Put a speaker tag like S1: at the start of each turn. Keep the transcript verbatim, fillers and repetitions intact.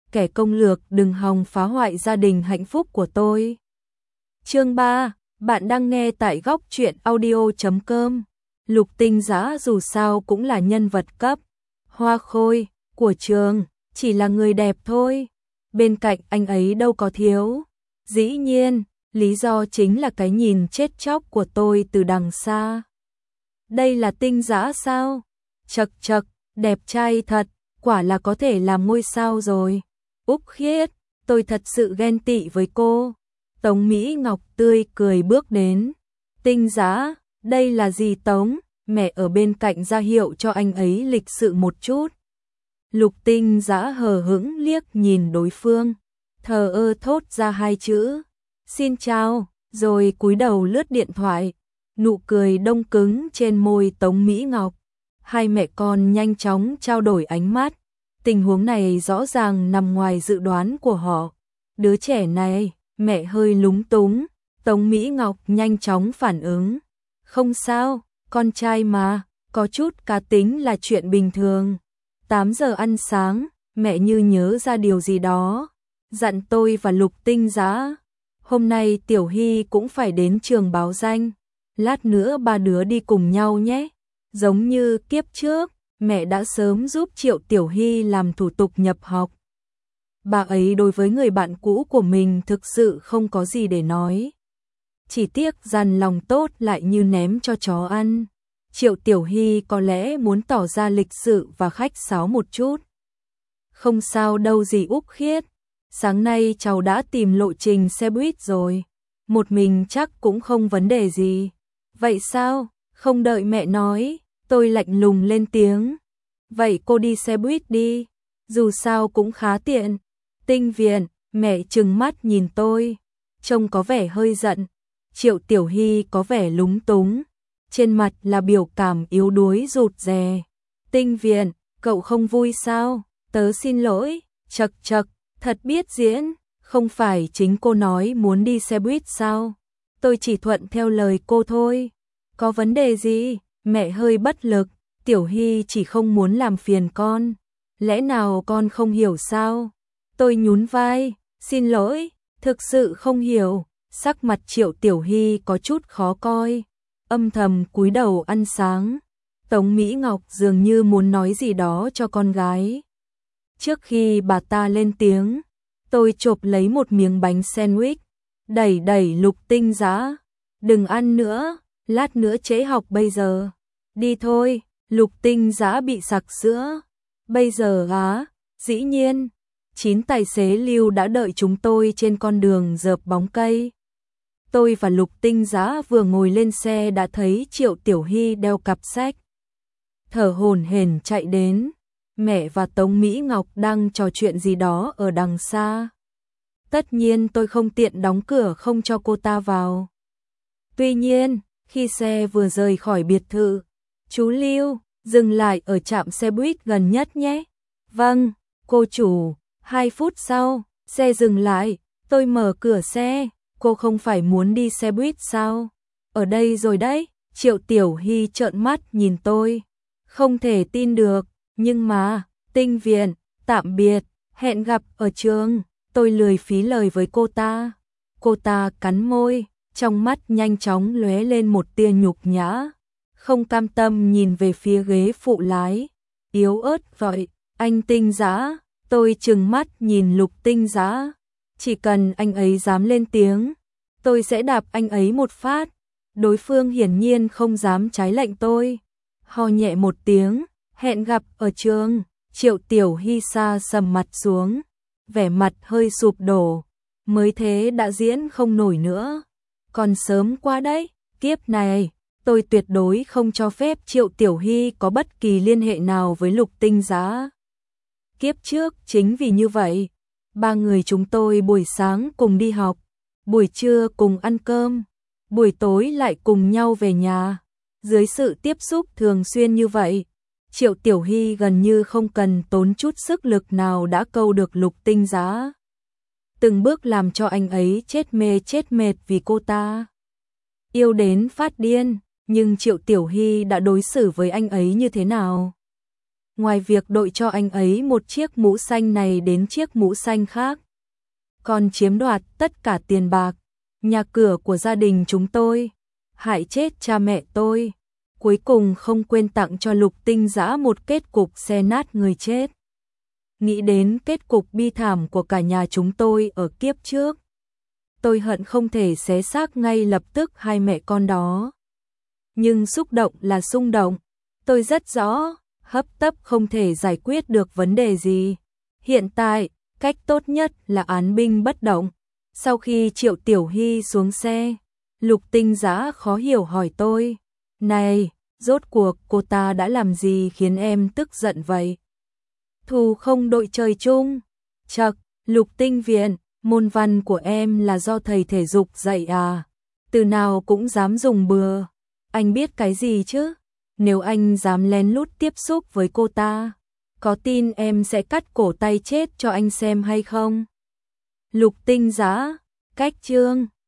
S1: kẻ công lược đừng hòng phá hoại gia đình hạnh phúc của tôi. Chương ba, bạn đang nghe tại góc truyện audio chấm com. Lục Tinh Dã dù sao cũng là nhân vật cấp hoa khôi của trường, chỉ là người đẹp thôi. Bên cạnh anh ấy đâu có thiếu. Dĩ nhiên, lý do chính là cái nhìn chết chóc của tôi từ đằng xa. Đây là Tinh Dã sao? Chật chật, đẹp trai thật, quả là có thể làm ngôi sao rồi. Úc Khiết, tôi thật sự ghen tị với cô. Tống Mỹ Ngọc tươi cười bước đến. Tinh Dã, đây là gì Tống? Mẹ ở bên cạnh ra hiệu cho anh ấy lịch sự một chút. Lục Tinh Dã hờ hững liếc nhìn đối phương, thờ ơ thốt ra hai chữ, xin chào, rồi cúi đầu lướt điện thoại. Nụ cười đông cứng trên môi Tống Mỹ Ngọc. Hai mẹ con nhanh chóng trao đổi ánh mắt. Tình huống này rõ ràng nằm ngoài dự đoán của họ. Đứa trẻ này, mẹ hơi lúng túng. Tống Mỹ Ngọc nhanh chóng phản ứng. Không sao, con trai mà, có chút cá tính là chuyện bình thường. tám giờ ăn sáng, mẹ như nhớ ra điều gì đó. Dặn tôi và Lục Tinh Dã. Hôm nay Tiểu Hy cũng phải đến trường báo danh. Lát nữa ba đứa đi cùng nhau nhé. Giống như kiếp trước, mẹ đã sớm giúp Triệu Tiểu Hy làm thủ tục nhập học. Bà ấy đối với người bạn cũ của mình thực sự không có gì để nói. Chỉ tiếc dằn lòng tốt lại như ném cho chó ăn. Triệu Tiểu Hy có lẽ muốn tỏ ra lịch sự và khách sáo một chút. Không sao đâu dì Úc Khiết. Sáng nay cháu đã tìm lộ trình xe buýt rồi. Một mình chắc cũng không vấn đề gì. Vậy sao? Không đợi mẹ nói, tôi lạnh lùng lên tiếng. Vậy cô đi xe buýt đi. Dù sao cũng khá tiện. Tinh Viện, mẹ trừng mắt nhìn tôi. Trông có vẻ hơi giận. Triệu Tiểu Hy có vẻ lúng túng. Trên mặt là biểu cảm yếu đuối rụt rè. Tinh Viện, cậu không vui sao? Tớ xin lỗi. Chật chật, thật biết diễn. Không phải chính cô nói muốn đi xe buýt sao? Tôi chỉ thuận theo lời cô thôi. Có vấn đề gì? Mẹ hơi bất lực. Tiểu Hy chỉ không muốn làm phiền con. Lẽ nào con không hiểu sao? Tôi nhún vai. Xin lỗi, thực sự không hiểu. Sắc mặt Triệu Tiểu Hy có chút khó coi. Âm thầm cúi đầu ăn sáng. Tống Mỹ Ngọc dường như muốn nói gì đó cho con gái. Trước khi bà ta lên tiếng, tôi chộp lấy một miếng bánh sandwich, đẩy đẩy Lục Tinh Dã. Đừng ăn nữa, lát nữa trễ học bây giờ. Đi thôi. Lục Tinh Dã bị sặc sữa. Bây giờ á? Dĩ nhiên. Chín tài xế lưu đã đợi chúng tôi trên con đường dợp bóng cây. Tôi và Lục Tinh Dã vừa ngồi lên xe đã thấy Triệu Tiểu Hy đeo cặp sách, thở hổn hển chạy đến. Mẹ và Tống Mỹ Ngọc đang trò chuyện gì đó ở đằng xa. Tất nhiên tôi không tiện đóng cửa không cho cô ta vào. Tuy nhiên, khi xe vừa rời khỏi biệt thự, chú Lưu, dừng lại ở trạm xe buýt gần nhất nhé. Vâng, cô chủ. Hai phút sau, xe dừng lại, tôi mở cửa xe. Cô không phải muốn đi xe buýt sao? Ở đây rồi đấy. Triệu Tiểu Hy trợn mắt nhìn tôi. Không thể tin được, nhưng mà, Tinh Viện, tạm biệt, hẹn gặp ở trường. Tôi lười phí lời với cô ta. Cô ta cắn môi, trong mắt nhanh chóng lóe lên một tia nhục nhã. Không cam tâm nhìn về phía ghế phụ lái. Yếu ớt vậy, anh Tinh Dã. Tôi trừng mắt nhìn Lục Tinh Dã. Chỉ cần anh ấy dám lên tiếng, tôi sẽ đạp anh ấy một phát. Đối phương hiển nhiên không dám trái lệnh tôi. Ho nhẹ một tiếng, hẹn gặp ở trường. Triệu Tiểu Hy sa sầm mặt xuống, vẻ mặt hơi sụp đổ. Mới thế đã diễn không nổi nữa. Còn sớm quá đấy, kiếp này, tôi tuyệt đối không cho phép Triệu Tiểu Hy có bất kỳ liên hệ nào với Lục Tinh Dã. Kiếp trước chính vì như vậy, ba người chúng tôi buổi sáng cùng đi học, buổi trưa cùng ăn cơm, buổi tối lại cùng nhau về nhà. Dưới sự tiếp xúc thường xuyên như vậy, Triệu Tiểu Hy gần như không cần tốn chút sức lực nào đã câu được Lục Tinh Dã. Từng bước làm cho anh ấy chết mê chết mệt vì cô ta. Yêu đến phát điên, nhưng Triệu Tiểu Hy đã đối xử với anh ấy như thế nào? ngoài việc đội cho anh ấy một chiếc mũ xanh này đến chiếc mũ xanh khác, còn chiếm đoạt tất cả tiền bạc, nhà cửa của gia đình chúng tôi, hại chết cha mẹ tôi, cuối cùng không quên tặng cho Lục Tinh Dã một kết cục xe nát người chết. Nghĩ đến kết cục bi thảm của cả nhà chúng tôi ở kiếp trước, tôi hận không thể xé xác ngay lập tức hai mẹ con đó. Nhưng xúc động là xung động, tôi rất rõ, hấp tấp không thể giải quyết được vấn đề gì. Hiện tại, cách tốt nhất là án binh bất động. Sau khi Triệu Tiểu Hy xuống xe, Lục Tinh Dã khó hiểu hỏi tôi, này, rốt cuộc cô ta đã làm gì khiến em tức giận vậy? Thù không đội trời chung. Chậc, Lục Tinh Viện, môn văn của em là do thầy thể dục dạy à? Từ nào cũng dám dùng bừa. Anh biết cái gì chứ? Nếu anh dám lén lút tiếp xúc với cô ta, có tin em sẽ cắt cổ tay chết cho anh xem hay không? Lục Tinh Dã, cách chương